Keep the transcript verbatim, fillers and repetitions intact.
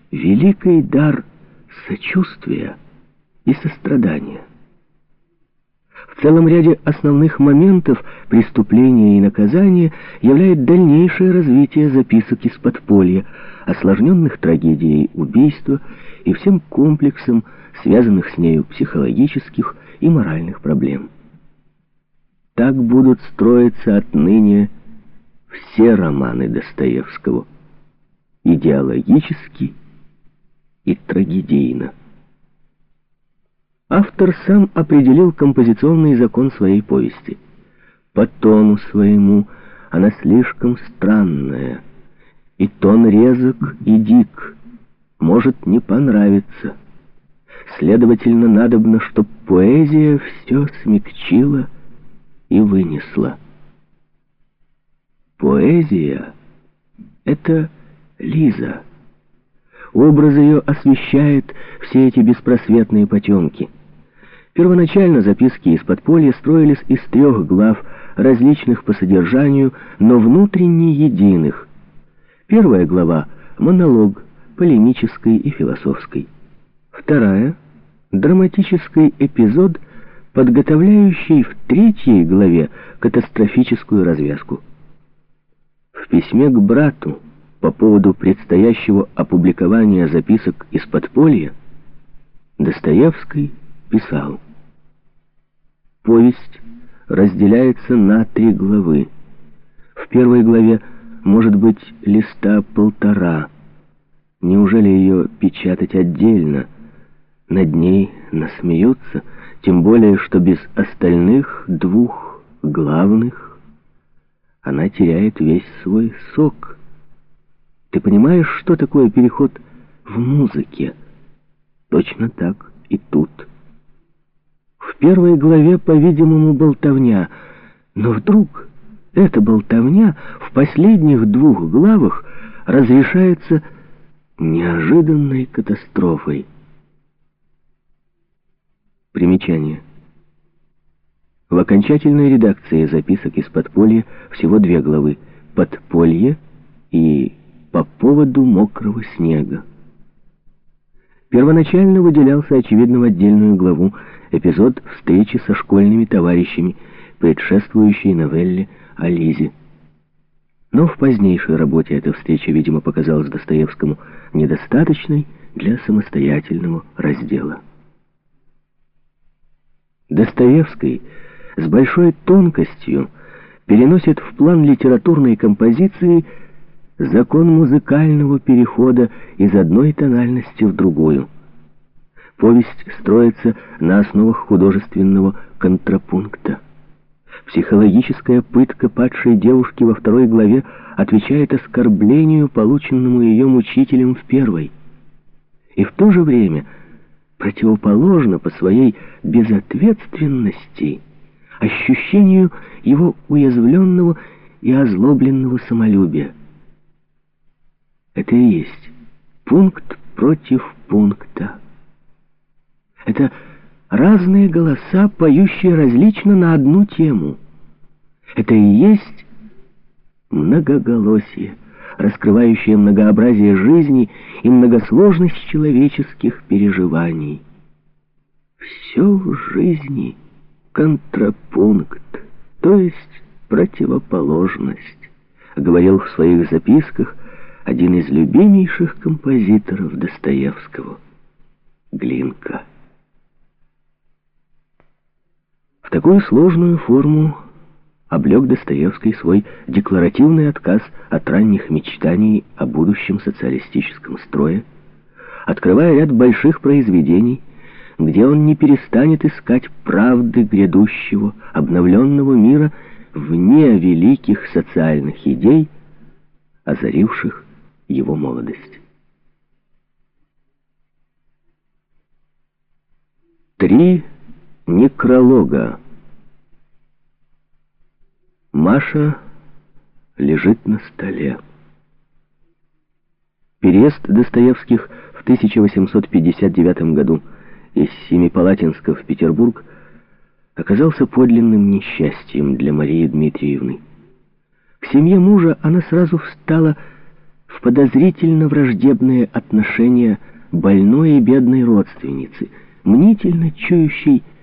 великий дар сочувствия и сострадания. В целом ряде основных моментов преступления и наказания являет дальнейшее развитие записок из подполья, осложненных трагедией убийства и всем комплексом связанных с нею психологических и моральных проблем. Так будут строиться отныне все романы Достоевского, идеологически и трагедийно. Автор сам определил композиционный закон своей повести. По тону своему она слишком странная, и тон резок и дик, может не понравиться. Следовательно, надобно, чтоб поэзия все смягчила и вынесла. Поэзия — это Лиза. Образ ее освещает все эти беспросветные потемки. Первоначально записки из подполья строились из трех глав, различных по содержанию, но внутренне единых. Первая глава — монолог, полемический и философский. Вторая — драматический эпизод, подготовляющий в третьей главе катастрофическую развязку. В письме к брату по поводу предстоящего опубликования записок из подполья Достоевский писал: «Повесть разделяется на три главы. В первой главе может быть листа полтора. Неужели ее печатать отдельно? Над ней насмеются, тем более, что без остальных двух главных она теряет весь свой сок. Ты понимаешь, что такое переход в музыке? Точно так и тут. В первой главе, по-видимому, болтовня, но вдруг эта болтовня в последних двух главах разрешается неожиданной катастрофой». Примечание. В окончательной редакции записок из подполья всего две главы: «Подполье» и «По поводу мокрого снега». Первоначально выделялся, очевидно, в отдельную главу эпизод встречи со школьными товарищами, предшествующей новелле о Лизе. Но в позднейшей работе эта встреча, видимо, показалась Достоевскому недостаточной для самостоятельного раздела. Достоевский с большой тонкостью переносит в план литературной композиции закон музыкального перехода из одной тональности в другую. Повесть строится на основах художественного контрапункта. Психологическая пытка падшей девушки во второй главе отвечает оскорблению, полученному ее мучителем в первой. И в то же время противоположно по своей безответственности ощущению его уязвленного и озлобленного самолюбия. Это и есть пункт против пункта. Это разные голоса, поющие различно на одну тему. Это и есть многоголосие, раскрывающее многообразие жизни и многосложность человеческих переживаний. Все в жизни контрапункт, то есть противоположность, говорил в своих записках один из любимейших композиторов Достоевского — Глинка. В такую сложную форму облег Достоевский свой декларативный отказ от ранних мечтаний о будущем социалистическом строе, открывая ряд больших произведений, где он не перестанет искать правды грядущего, обновленного мира вне великих социальных идей, озаривших его молодость. Три некролога. Маша лежит на столе. Переезд Достоевских в тысяча восемьсот пятьдесят девятом году из Семипалатинска в Петербург оказался подлинным несчастьем для Марии Дмитриевны. К семье мужа она сразу встала в подозрительно враждебные отношения больной и бедной родственницы, мнительно чующей